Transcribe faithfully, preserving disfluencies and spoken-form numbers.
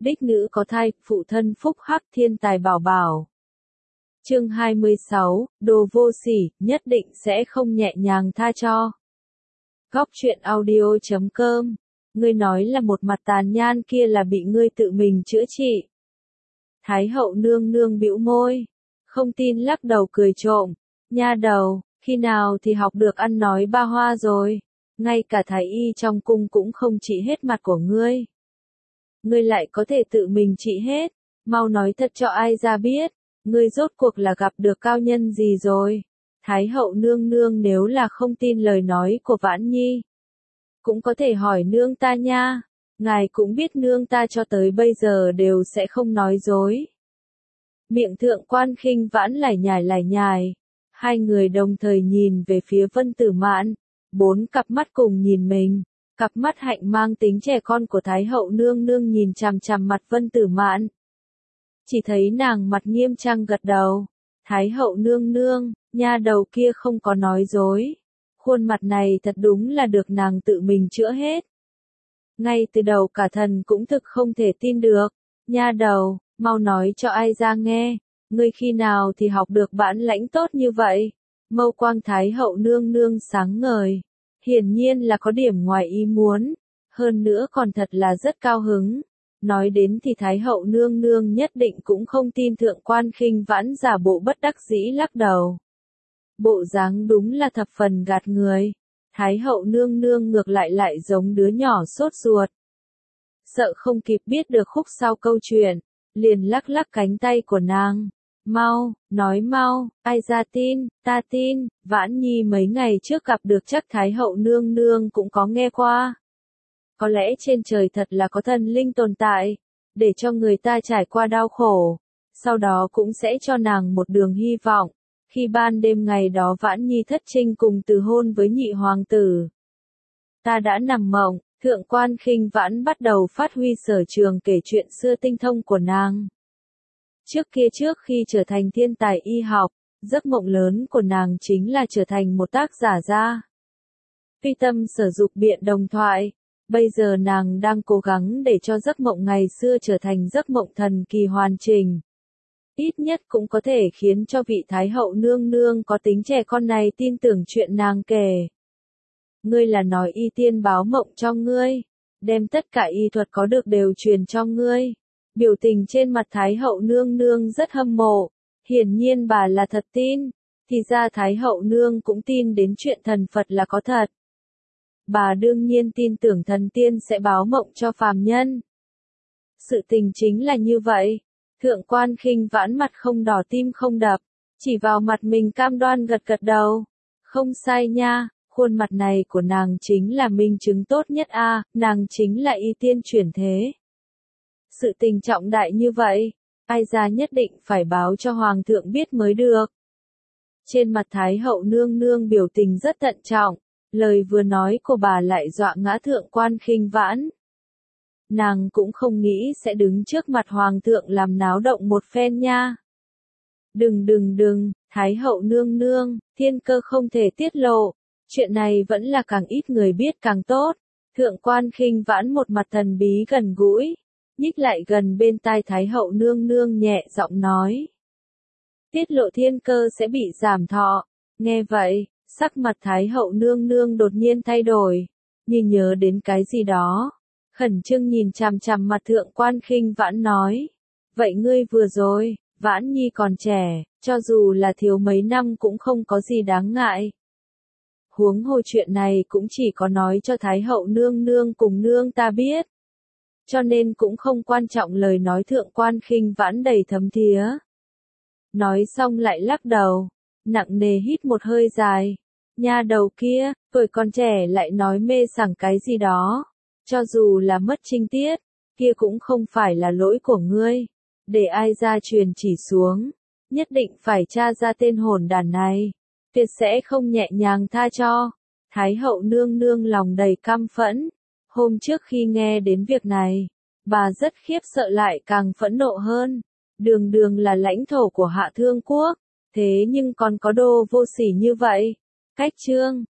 đích nữ có thai, phụ thân phúc hắc thiên tài bảo bảo. Chương hai mươi sáu, đồ vô sỉ, nhất định sẽ không nhẹ nhàng tha cho. Góc truyện audio chấm com. Ngươi nói là một mặt tàn nhan kia là bị ngươi tự mình chữa trị. Thái hậu nương nương bĩu môi, không tin lắc đầu cười trộm, nha đầu, khi nào thì học được ăn nói ba hoa rồi, ngay cả thái y trong cung cũng không trị hết mặt của ngươi. Ngươi lại có thể tự mình trị hết, mau nói thật cho ai ra biết, ngươi rốt cuộc là gặp được cao nhân gì rồi. Thái hậu nương nương nếu là không tin lời nói của Vãn Nhi, cũng có thể hỏi nương ta nha, ngài cũng biết nương ta cho tới bây giờ đều sẽ không nói dối. Miệng thượng quan khinh Vãn lải nhải lải nhải, hai người đồng thời nhìn về phía Vân Tử Mạn, bốn cặp mắt cùng nhìn mình, cặp mắt hạnh mang tính trẻ con của Thái hậu nương nương nhìn chằm chằm mặt Vân Tử Mạn. Chỉ thấy nàng mặt nghiêm trang gật đầu, Thái hậu nương nương, nha đầu kia không có nói dối. Khuôn mặt này thật đúng là được nàng tự mình chữa hết. Ngay từ đầu cả thần cũng thực không thể tin được. Nha đầu, mau nói cho ai ra nghe, ngươi khi nào thì học được bản lãnh tốt như vậy? Mâu quang Thái hậu nương nương sáng ngời. Hiển nhiên là có điểm ngoài ý muốn. Hơn nữa còn thật là rất cao hứng. Nói đến thì Thái hậu nương nương nhất định cũng không tin thượng quan khinh Vãn giả bộ bất đắc dĩ lắc đầu. Bộ dáng đúng là thập phần gạt người. Thái hậu nương nương ngược lại lại giống đứa nhỏ sốt ruột. Sợ không kịp biết được khúc sau câu chuyện, liền lắc lắc cánh tay của nàng. Mau, nói mau, ai ra tin, ta tin, Vãn Nhi mấy ngày trước gặp được chắc Thái hậu nương nương cũng có nghe qua. Có lẽ trên trời thật là có thần linh tồn tại, để cho người ta trải qua đau khổ, sau đó cũng sẽ cho nàng một đường hy vọng. Khi ban đêm ngày đó Vãn Nhi thất trinh cùng từ hôn với nhị hoàng tử. Ta đã nằm mộng, thượng quan khinh Vãn bắt đầu phát huy sở trường kể chuyện xưa tinh thông của nàng. Trước kia trước khi trở thành thiên tài y học, giấc mộng lớn của nàng chính là trở thành một tác giả gia. Phi tâm sở dục biện đồng thoại, bây giờ nàng đang cố gắng để cho giấc mộng ngày xưa trở thành giấc mộng thần kỳ hoàn chỉnh. Ít nhất cũng có thể khiến cho vị Thái hậu nương nương có tính trẻ con này tin tưởng chuyện nàng kể. Ngươi là nói y tiên báo mộng cho ngươi, đem tất cả y thuật có được đều truyền cho ngươi. Biểu tình trên mặt Thái hậu nương nương rất hâm mộ, hiển nhiên bà là thật tin, thì ra Thái hậu nương cũng tin đến chuyện thần Phật là có thật. Bà đương nhiên tin tưởng thần tiên sẽ báo mộng cho phàm nhân. Sự tình chính là như vậy. Thượng quan khinh Vãn mặt không đỏ tim không đập, chỉ vào mặt mình cam đoan gật gật đầu. Không sai nha, khuôn mặt này của nàng chính là minh chứng tốt nhất a, à, nàng chính là y tiên chuyển thế. Sự tình trọng đại như vậy, ai ra nhất định phải báo cho hoàng thượng biết mới được. Trên mặt Thái hậu nương nương biểu tình rất thận trọng, lời vừa nói của bà lại dọa ngã thượng quan khinh Vãn. Nàng cũng không nghĩ sẽ đứng trước mặt hoàng thượng làm náo động một phen nha. Đừng đừng đừng, Thái hậu nương nương, thiên cơ không thể tiết lộ, chuyện này vẫn là càng ít người biết càng tốt. Thượng quan khinh Vãn một mặt thần bí gần gũi, nhích lại gần bên tai Thái hậu nương nương nhẹ giọng nói. Tiết lộ thiên cơ sẽ bị giảm thọ. Nghe vậy, sắc mặt Thái hậu nương nương đột nhiên thay đổi, như nhớ đến cái gì đó. Khẩn trương nhìn chằm chằm mặt thượng quan khinh Vãn nói. Vậy ngươi vừa rồi, Vãn Nhi còn trẻ, cho dù là thiếu mấy năm cũng không có gì đáng ngại. Huống hồ chuyện này cũng chỉ có nói cho Thái hậu nương nương cùng nương ta biết. Cho nên cũng không quan trọng lời nói thượng quan khinh Vãn đầy thấm thía. Nói xong lại lắc đầu, nặng nề hít một hơi dài. Nha đầu kia, tuổi còn trẻ lại nói mê sảng cái gì đó. Cho dù là mất trinh tiết, kia cũng không phải là lỗi của ngươi. Để ai ra truyền chỉ xuống, nhất định phải tra ra tên hỗn đản này. Tuyệt sẽ không nhẹ nhàng tha cho. Thái hậu nương nương lòng đầy căm phẫn. Hôm trước khi nghe đến việc này, bà rất khiếp sợ lại càng phẫn nộ hơn. Đường đường là lãnh thổ của Hạ Thương Quốc, thế nhưng còn có đồ vô sỉ như vậy. Cách chương